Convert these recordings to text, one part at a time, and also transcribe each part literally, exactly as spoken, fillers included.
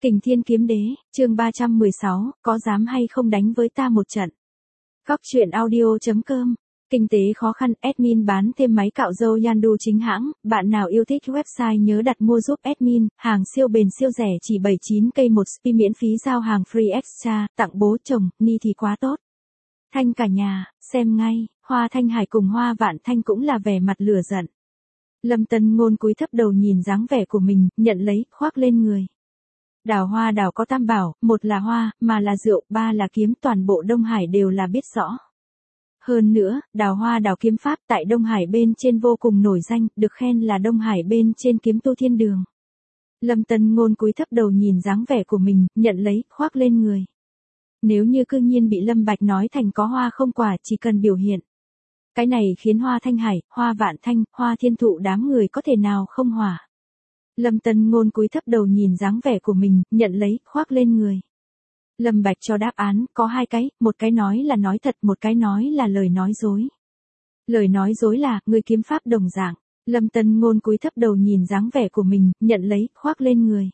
Kình Thiên Kiếm Đế, chương ba trăm mười sáu, có dám hay không đánh với ta một trận. Góc truyện audio.com. Kinh tế khó khăn, admin bán thêm máy cạo râu Yandu chính hãng, bạn nào yêu thích website nhớ đặt mua giúp admin, hàng siêu bền siêu rẻ chỉ bảy mươi chín cây một spi miễn phí giao hàng free extra, tặng bố chồng, ni thì quá tốt. Thanh cả nhà, xem ngay, Hoa Thanh Hải cùng Hoa Vạn Thanh cũng là vẻ mặt lửa giận. Lâm Tân Ngôn cúi thấp đầu nhìn dáng vẻ của mình, nhận lấy, khoác lên người. Đào Hoa Đào có tam bảo, một là hoa, mà là rượu, ba là kiếm, toàn bộ Đông Hải đều là biết rõ. Hơn nữa, Đào Hoa Đào kiếm pháp tại Đông Hải bên trên vô cùng nổi danh, được khen là Đông Hải bên trên kiếm tu thiên đường. Lâm Tân Ngôn cúi thấp đầu nhìn dáng vẻ của mình, nhận lấy, khoác lên người. Nếu như cư nhiên bị Lâm Bạch nói thành có hoa không quả, chỉ cần biểu hiện. Cái này khiến Hoa Thanh Hải, Hoa Vạn Thanh, Hoa Thiên Thụ đám người có thể nào không hỏa. Lâm Tân Ngôn cúi thấp đầu nhìn dáng vẻ của mình, nhận lấy, khoác lên người. Lâm Bạch cho đáp án, có hai cái, một cái nói là nói thật, một cái nói là lời nói dối. Lời nói dối là, người kiếm pháp đồng dạng. Lâm Tân Ngôn cúi thấp đầu nhìn dáng vẻ của mình, nhận lấy, khoác lên người.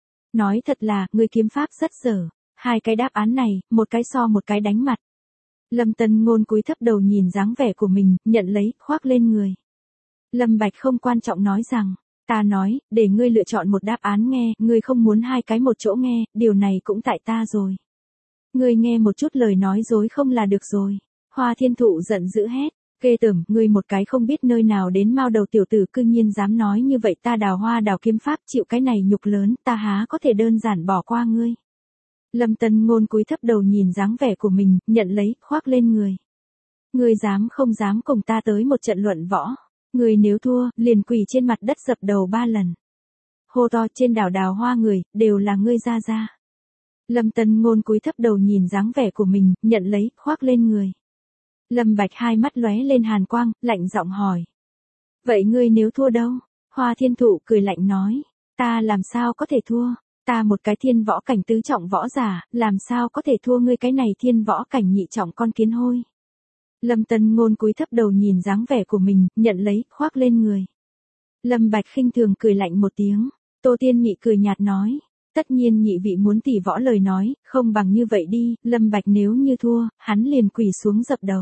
Nói thật là, người kiếm pháp rất dở. Hai cái đáp án này, một cái so một cái đánh mặt. Lâm Tân Ngôn cúi thấp đầu nhìn dáng vẻ của mình, nhận lấy, khoác lên người. Lâm Bạch không quan trọng nói rằng, ta nói, để ngươi lựa chọn một đáp án nghe, ngươi không muốn hai cái một chỗ nghe, điều này cũng tại ta rồi. Ngươi nghe một chút lời nói dối không là được rồi. Hoa Thiên Thụ giận dữ hét, ghê tởm, ngươi một cái không biết nơi nào đến mao đầu tiểu tử cư nhiên dám nói như vậy, ta Đào Hoa Đào kiếm pháp chịu cái này nhục lớn, ta há có thể đơn giản bỏ qua ngươi. Lâm Tân Ngôn cúi thấp đầu nhìn dáng vẻ của mình, nhận lấy, khoác lên người. Ngươi dám không dám cùng ta tới một trận luận võ. Ngươi nếu thua, liền quỳ trên mặt đất dập đầu ba lần. Hô to trên đảo Đào Hoa người, đều là ngươi ra ra. Lâm Tân Ngôn cúi thấp đầu nhìn dáng vẻ của mình, nhận lấy, khoác lên người. Lâm Bạch hai mắt lóe lên hàn quang, lạnh giọng hỏi. Vậy ngươi nếu thua đâu? Hoa Thiên Thụ cười lạnh nói. Ta làm sao có thể thua? Ta một cái thiên võ cảnh tứ trọng võ giả, làm sao có thể thua ngươi cái này thiên võ cảnh nhị trọng con kiến hôi. Lâm Tân Ngôn cúi thấp đầu nhìn dáng vẻ của mình, nhận lấy, khoác lên người. Lâm Bạch khinh thường cười lạnh một tiếng. Tô Tiên Nhị cười nhạt nói. Tất nhiên nhị vị muốn tỉ võ lời nói, không bằng như vậy đi, Lâm Bạch nếu như thua, hắn liền quỳ xuống dập đầu.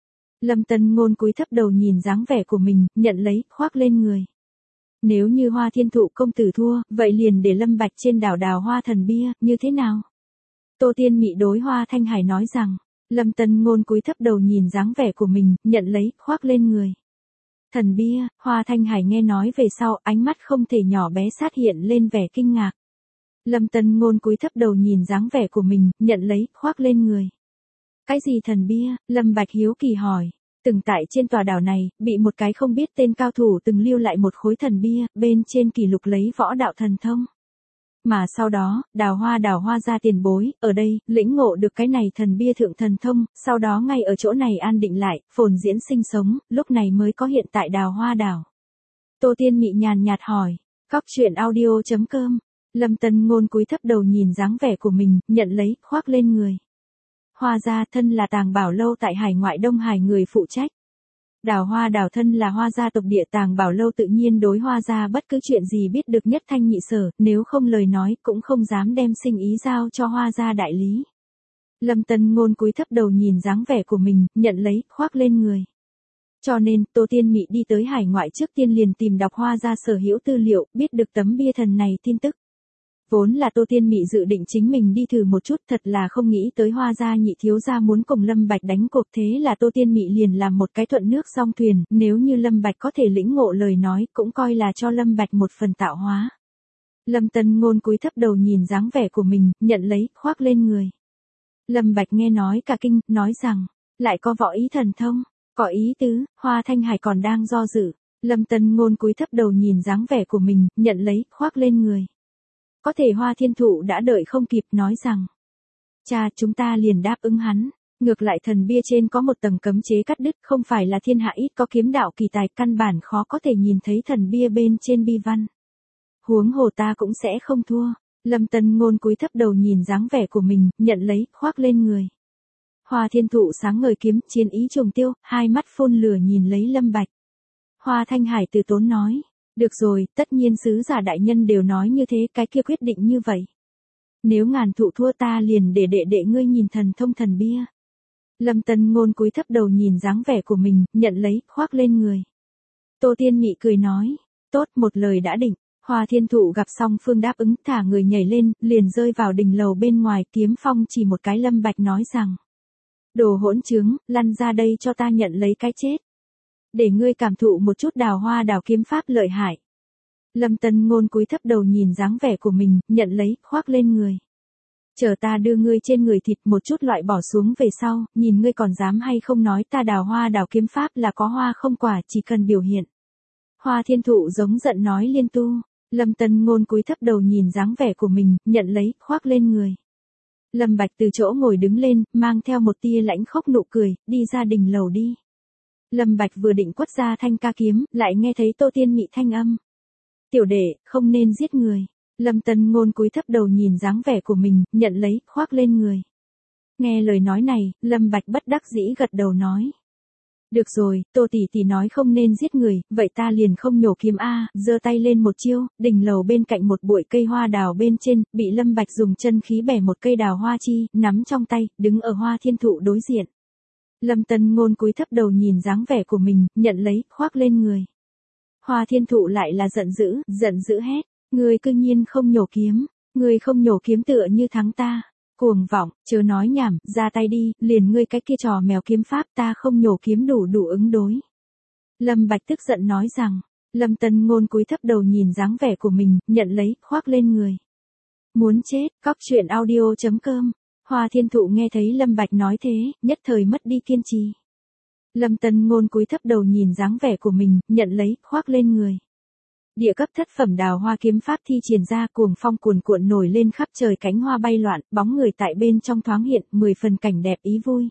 Lâm Tân Ngôn cúi thấp đầu nhìn dáng vẻ của mình, nhận lấy, khoác lên người. Nếu như Hoa Thiên Thụ công tử thua, vậy liền để Lâm Bạch trên đảo Đào Hoa thần bia, như thế nào? Tô Tiên Mị đối Hoa Thanh Hải nói rằng, Lâm Tân Ngôn cúi thấp đầu nhìn dáng vẻ của mình, nhận lấy, khoác lên người. Thần bia, Hoa Thanh Hải nghe nói về sau, ánh mắt không thể nhỏ bé sát hiện lên vẻ kinh ngạc. Lâm Tân Ngôn cúi thấp đầu nhìn dáng vẻ của mình, nhận lấy, khoác lên người. Cái gì thần bia? Lâm Bạch hiếu kỳ hỏi. Từng tại trên tòa đảo này, bị một cái không biết tên cao thủ từng lưu lại một khối thần bia, bên trên kỷ lục lấy võ đạo thần thông. Mà sau đó, Đào Hoa Đào Hoa ra tiền bối, ở đây, lĩnh ngộ được cái này thần bia thượng thần thông, sau đó ngay ở chỗ này an định lại, phồn diễn sinh sống, lúc này mới có hiện tại Đào Hoa Đảo. Tô Tiên Mị nhàn nhạt hỏi, góc truyện audio.com, Lâm Tân Ngôn cúi thấp đầu nhìn dáng vẻ của mình, nhận lấy, khoác lên người. Hoa gia thân là Tàng Bảo Lâu tại hải ngoại Đông Hải người phụ trách. Đào Hoa Đào thân là Hoa gia tộc địa, Tàng Bảo Lâu tự nhiên đối Hoa gia bất cứ chuyện gì biết được nhất thanh nhị sở, nếu không lời nói cũng không dám đem sinh ý giao cho Hoa gia đại lý. Lâm Tân Ngôn cúi thấp đầu nhìn dáng vẻ của mình, nhận lấy, khoác lên người. Cho nên, Tô Tiên Mị đi tới hải ngoại trước tiên liền tìm đọc Hoa gia sở hữu tư liệu, biết được tấm bia thần này tin tức. Vốn là Tô Tiên Mị dự định chính mình đi thử một chút, thật là không nghĩ tới Hoa gia nhị thiếu gia muốn cùng Lâm Bạch đánh cuộc, thế là Tô Tiên Mị liền làm một cái thuận nước song thuyền, nếu như Lâm Bạch có thể lĩnh ngộ lời nói, cũng coi là cho Lâm Bạch một phần tạo hóa. Lâm Tân Ngôn cúi thấp đầu nhìn dáng vẻ của mình, nhận lấy, khoác lên người. Lâm Bạch nghe nói cả kinh, nói rằng, lại có võ ý thần thông, có ý tứ. Hoa Thanh Hải còn đang do dự. Lâm Tân Ngôn cúi thấp đầu nhìn dáng vẻ của mình, nhận lấy, khoác lên người. Có thể Hoa Thiên Thụ đã đợi không kịp, nói rằng, cha, chúng ta liền đáp ứng hắn. Ngược lại thần bia trên có một tầng cấm chế cắt đứt, không phải là thiên hạ ít có kiếm đạo kỳ tài, căn bản khó có thể nhìn thấy thần bia bên trên bi văn. Huống hồ ta cũng sẽ không thua. Lâm Tân Ngôn cúi thấp đầu nhìn dáng vẻ của mình, nhận lấy, khoác lên người. Hoa Thiên Thụ sáng ngời kiếm, chiến ý trùng tiêu, hai mắt phun lửa nhìn lấy Lâm Bạch. Hoa Thanh Hải từ tốn nói. Được rồi, tất nhiên sứ giả đại nhân đều nói như thế, cái kia quyết định như vậy. Nếu ngàn thụ thua ta liền để đệ đệ ngươi nhìn thần thông thần bia. Lâm Tân Ngôn cúi thấp đầu nhìn dáng vẻ của mình, nhận lấy, khoác lên người. Tô Tiên Mị cười nói, tốt, một lời đã định. Hoa Thiên Thụ gặp song phương đáp ứng, thả người nhảy lên, liền rơi vào đỉnh lầu bên ngoài. Kiếm Phong chỉ một cái Lâm Bạch nói rằng, đồ hỗn trướng, lăn ra đây cho ta nhận lấy cái chết. Để ngươi cảm thụ một chút đào hoa đào kiếm pháp lợi hại. Lâm Tân Ngôn cúi thấp đầu nhìn dáng vẻ của mình, nhận lấy, khoác lên người. Chờ ta đưa ngươi trên người thịt một chút loại bỏ xuống về sau, nhìn ngươi còn dám hay không nói ta đào hoa đào kiếm pháp là có hoa không quả, chỉ cần biểu hiện. Hoa Thiên Thụ giống giận nói liên tu. Lâm Tân Ngôn cúi thấp đầu nhìn dáng vẻ của mình, nhận lấy, khoác lên người. Lâm Bạch từ chỗ ngồi đứng lên, mang theo một tia lãnh khốc nụ cười, đi ra đỉnh lầu đi. Lâm Bạch vừa định quất ra thanh ca kiếm, lại nghe thấy Tô Tiên Mị thanh âm. Tiểu đệ, không nên giết người. Lâm Tân Ngôn cúi thấp đầu nhìn dáng vẻ của mình, nhận lấy, khoác lên người. Nghe lời nói này, Lâm Bạch bất đắc dĩ gật đầu nói. Được rồi, Tô tỷ tỷ nói không nên giết người, vậy ta liền không nhổ kiếm a, giơ tay lên một chiêu, đỉnh lầu bên cạnh một bụi cây hoa đào bên trên, bị Lâm Bạch dùng chân khí bẻ một cây đào hoa chi, nắm trong tay, đứng ở Hoa Thiên Thụ đối diện. Lâm Tân Ngôn cúi thấp đầu nhìn dáng vẻ của mình, nhận lấy, khoác lên người. Hoa Thiên Thụ lại là giận dữ, giận dữ hét, ngươi cư nhiên không nhổ kiếm, ngươi không nhổ kiếm tựa như thắng ta. Cuồng vọng, chớ nói nhảm, ra tay đi, liền ngươi cái kia trò mèo kiếm pháp ta không nhổ kiếm đủ đủ ứng đối. Lâm Bạch tức giận nói rằng, Lâm Tân Ngôn cúi thấp đầu nhìn dáng vẻ của mình, nhận lấy, khoác lên người. Muốn chết, cóc truyện audio chấm com. Hoa Thiên Thụ nghe thấy Lâm Bạch nói thế, nhất thời mất đi kiên trì. Lâm Tân Ngôn cúi thấp đầu nhìn dáng vẻ của mình, nhận lấy, khoác lên người. Địa cấp thất phẩm đào hoa kiếm pháp thi triển ra, cuồng phong cuồn cuộn nổi lên khắp trời, cánh hoa bay loạn, bóng người tại bên trong thoáng hiện, mười phần cảnh đẹp ý vui.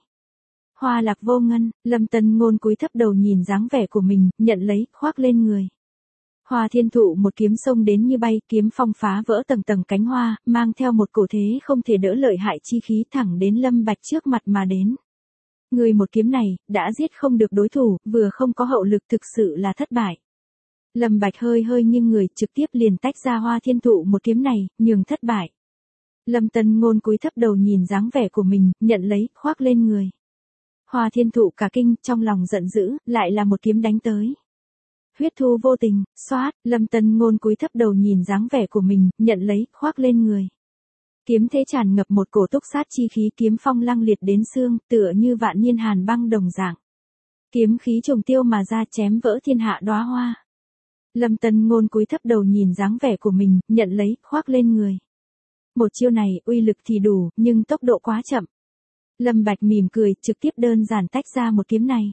Hoa lạc vô ngân, Lâm Tân Ngôn cúi thấp đầu nhìn dáng vẻ của mình, nhận lấy, khoác lên người. Hoa Thiên Thụ một kiếm xông đến như bay, kiếm phong phá vỡ tầng tầng cánh hoa, mang theo một cổ thế không thể đỡ lợi hại chi khí thẳng đến Lâm Bạch trước mặt mà đến. Người một kiếm này, đã giết không được đối thủ, vừa không có hậu lực thực sự là thất bại. Lâm Bạch hơi hơi nghiêng người, trực tiếp liền tách ra Hoa Thiên Thụ một kiếm này, nhường thất bại. Lâm Tân Ngôn cúi thấp đầu nhìn dáng vẻ của mình, nhận lấy, khoác lên người. Hoa Thiên Thụ cả kinh, trong lòng giận dữ, lại là một kiếm đánh tới. Huyết thu vô tình, xoát, Lâm Tân Ngôn cúi thấp đầu nhìn dáng vẻ của mình, nhận lấy, khoác lên người. Kiếm thế tràn ngập một cổ túc sát chi khí, kiếm phong lăng liệt đến xương, tựa như vạn niên hàn băng đồng dạng. Kiếm khí trùng tiêu mà ra, chém vỡ thiên hạ đóa hoa. Lâm Tân Ngôn cúi thấp đầu nhìn dáng vẻ của mình, nhận lấy, khoác lên người. Một chiêu này, uy lực thì đủ, nhưng tốc độ quá chậm. Lâm Bạch mỉm cười, trực tiếp đơn giản tách ra một kiếm này.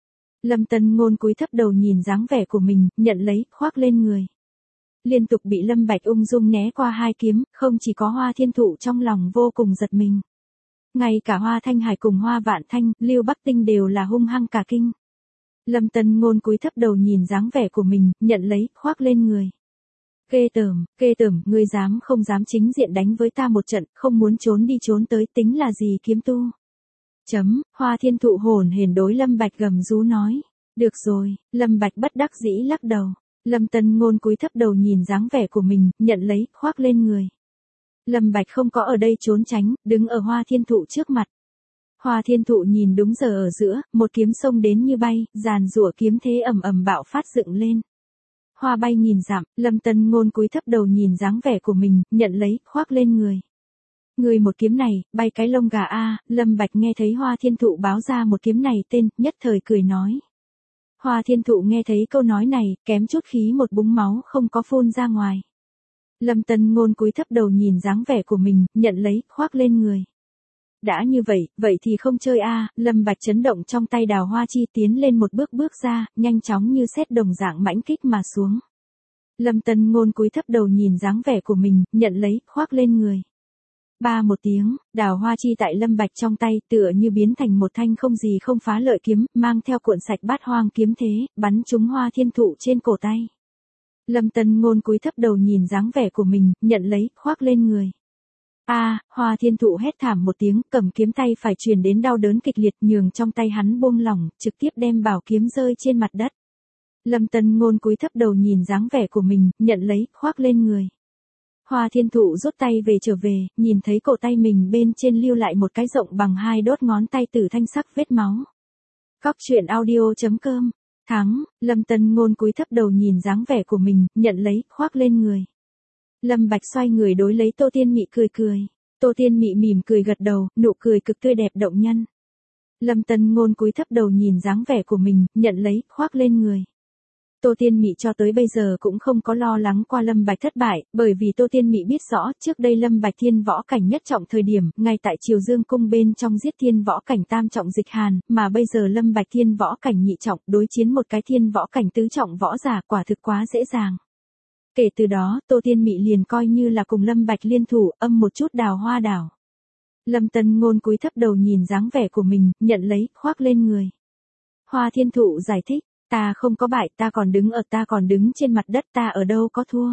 Lâm Tân Ngôn cúi thấp đầu nhìn dáng vẻ của mình, nhận lấy, khoác lên người. Liên tục bị Lâm Bạch ung dung né qua hai kiếm, không chỉ có Hoa Thiên Thụ trong lòng vô cùng giật mình. Ngay cả Hoa Thanh Hải cùng Hoa Vạn Thanh, Lưu Bắc Tinh đều là hung hăng cả kinh. Lâm Tân Ngôn cúi thấp đầu nhìn dáng vẻ của mình, nhận lấy, khoác lên người. Ghê tởm, ghê tởm, ngươi dám không dám chính diện đánh với ta một trận, không muốn trốn đi trốn tới, tính là gì kiếm tu. Chấm, Hoa Thiên Thụ hồn hển đối Lâm Bạch gầm rú nói. Được rồi, Lâm Bạch bất đắc dĩ lắc đầu. Lâm Tân Ngôn cúi thấp đầu nhìn dáng vẻ của mình, nhận lấy, khoác lên người. Lâm Bạch không có ở đây trốn tránh, đứng ở Hoa Thiên Thụ trước mặt. Hoa Thiên Thụ nhìn đúng giờ ở giữa, một kiếm xông đến như bay, giàn giụa kiếm thế ầm ầm bạo phát dựng lên. Hoa bay nghìn dặm, Lâm Tân Ngôn cúi thấp đầu nhìn dáng vẻ của mình, nhận lấy, khoác lên người. Người một kiếm này, bay cái lông gà a, Lâm Bạch nghe thấy Hoa Thiên Thụ báo ra một kiếm này tên, nhất thời cười nói. Hoa Thiên Thụ nghe thấy câu nói này, kém chút khí một búng máu không có phun ra ngoài. Lâm Tân Ngôn cúi thấp đầu nhìn dáng vẻ của mình, nhận lấy, khoác lên người. Đã như vậy, vậy thì không chơi a, Lâm Bạch chấn động trong tay đào hoa chi, tiến lên một bước bước ra, nhanh chóng như sét đồng dạng mãnh kích mà xuống. Lâm Tân Ngôn cúi thấp đầu nhìn dáng vẻ của mình, nhận lấy, khoác lên người. Ba một tiếng, đào hoa chi tại Lâm Bạch trong tay tựa như biến thành một thanh không gì không phá lợi kiếm, mang theo cuộn sạch bát hoang kiếm thế, bắn trúng Hoa Thiên Thụ trên cổ tay. Lâm Tân Ngôn cúi thấp đầu nhìn dáng vẻ của mình, nhận lấy, khoác lên người. A, Hoa Thiên Thụ hét thảm một tiếng, cầm kiếm tay phải truyền đến đau đớn kịch liệt, nhường trong tay hắn buông lỏng, trực tiếp đem bảo kiếm rơi trên mặt đất. Lâm Tân Ngôn cúi thấp đầu nhìn dáng vẻ của mình, nhận lấy, khoác lên người. Hoa Thiên Thụ rút tay về trở về, nhìn thấy cổ tay mình bên trên lưu lại một cái rộng bằng hai đốt ngón tay tử thanh sắc vết máu. Góc truyện audio.com. Thắng, Lâm Tân Ngôn cúi thấp đầu nhìn dáng vẻ của mình, nhận lấy, khoác lên người. Lâm Bạch xoay người đối lấy Tô Tiên Mị cười cười. Tô Tiên Mị mỉm cười gật đầu, nụ cười cực tươi đẹp động nhân. Lâm Tân Ngôn cúi thấp đầu nhìn dáng vẻ của mình, nhận lấy, khoác lên người. Tô Tiên Mị cho tới bây giờ cũng không có lo lắng qua Lâm Bạch thất bại, bởi vì Tô Tiên Mị biết rõ, trước đây Lâm Bạch thiên võ cảnh nhất trọng thời điểm, ngay tại Triều Dương cung bên trong giết thiên võ cảnh tam trọng Dịch Hàn, mà bây giờ Lâm Bạch thiên võ cảnh nhị trọng, đối chiến một cái thiên võ cảnh tứ trọng võ giả, quả thực quá dễ dàng. Kể từ đó, Tô Tiên Mị liền coi như là cùng Lâm Bạch liên thủ, âm một chút đào hoa đảo. Lâm Tân Ngôn cúi thấp đầu nhìn dáng vẻ của mình, nhận lấy, khoác lên người. Hoa Thiên Thụ giải thích, ta không có bại, ta còn đứng ở ta còn đứng trên mặt đất, ta ở đâu có thua.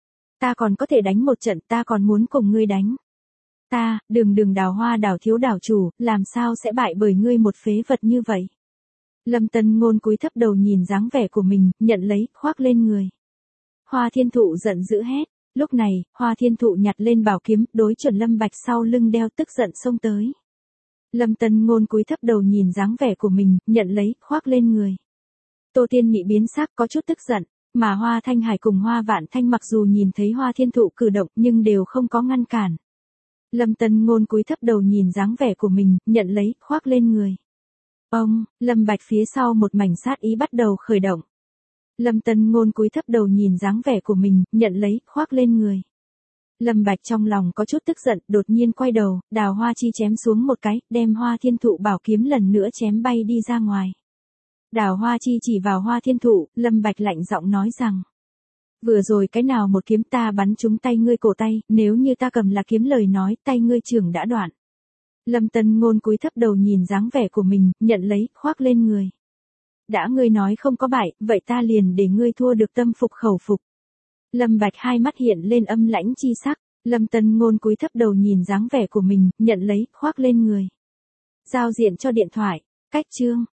Ta còn có thể đánh một trận, ta còn muốn cùng ngươi đánh. Ta, đừng đừng đào hoa đảo thiếu đảo chủ, làm sao sẽ bại bởi ngươi một phế vật như vậy. Lâm Tân Ngôn cúi thấp đầu nhìn dáng vẻ của mình, nhận lấy, khoác lên người. Hoa Thiên Thụ giận dữ hét. Lúc này, Hoa Thiên Thụ nhặt lên bảo kiếm, đối chuẩn Lâm Bạch sau lưng đeo tức giận xông tới. Lâm Tân Ngôn cúi thấp đầu nhìn dáng vẻ của mình, nhận lấy, khoác lên người. Tô Tiên Mị biến sắc có chút tức giận, mà Hoa Thanh Hải cùng Hoa Vạn Thanh mặc dù nhìn thấy Hoa Thiên Thụ cử động nhưng đều không có ngăn cản. Lâm Tân Ngôn cúi thấp đầu nhìn dáng vẻ của mình, nhận lấy, khoác lên người. Ông, Lâm Bạch phía sau một mảnh sát ý bắt đầu khởi động. Lâm Tân Ngôn cúi thấp đầu nhìn dáng vẻ của mình, nhận lấy, khoác lên người. Lâm Bạch trong lòng có chút tức giận, đột nhiên quay đầu, đào hoa chi chém xuống một cái, đem Hoa Thiên Thụ bảo kiếm lần nữa chém bay đi ra ngoài. Đào hoa chi chỉ vào Hoa Thiên Thụ, Lâm Bạch lạnh giọng nói rằng. Vừa rồi cái nào một kiếm ta bắn trúng tay ngươi cổ tay, nếu như ta cầm là kiếm lời nói, tay ngươi trưởng đã đoạn. Lâm Tân Ngôn cúi thấp đầu nhìn dáng vẻ của mình, nhận lấy, khoác lên người. Đã ngươi nói không có bại, vậy ta liền để ngươi thua được tâm phục khẩu phục. Lâm Bạch hai mắt hiện lên âm lãnh chi sắc, Lâm Tân Ngôn cúi thấp đầu nhìn dáng vẻ của mình, nhận lấy, khoác lên người. Giao diện cho điện thoại, cách chương.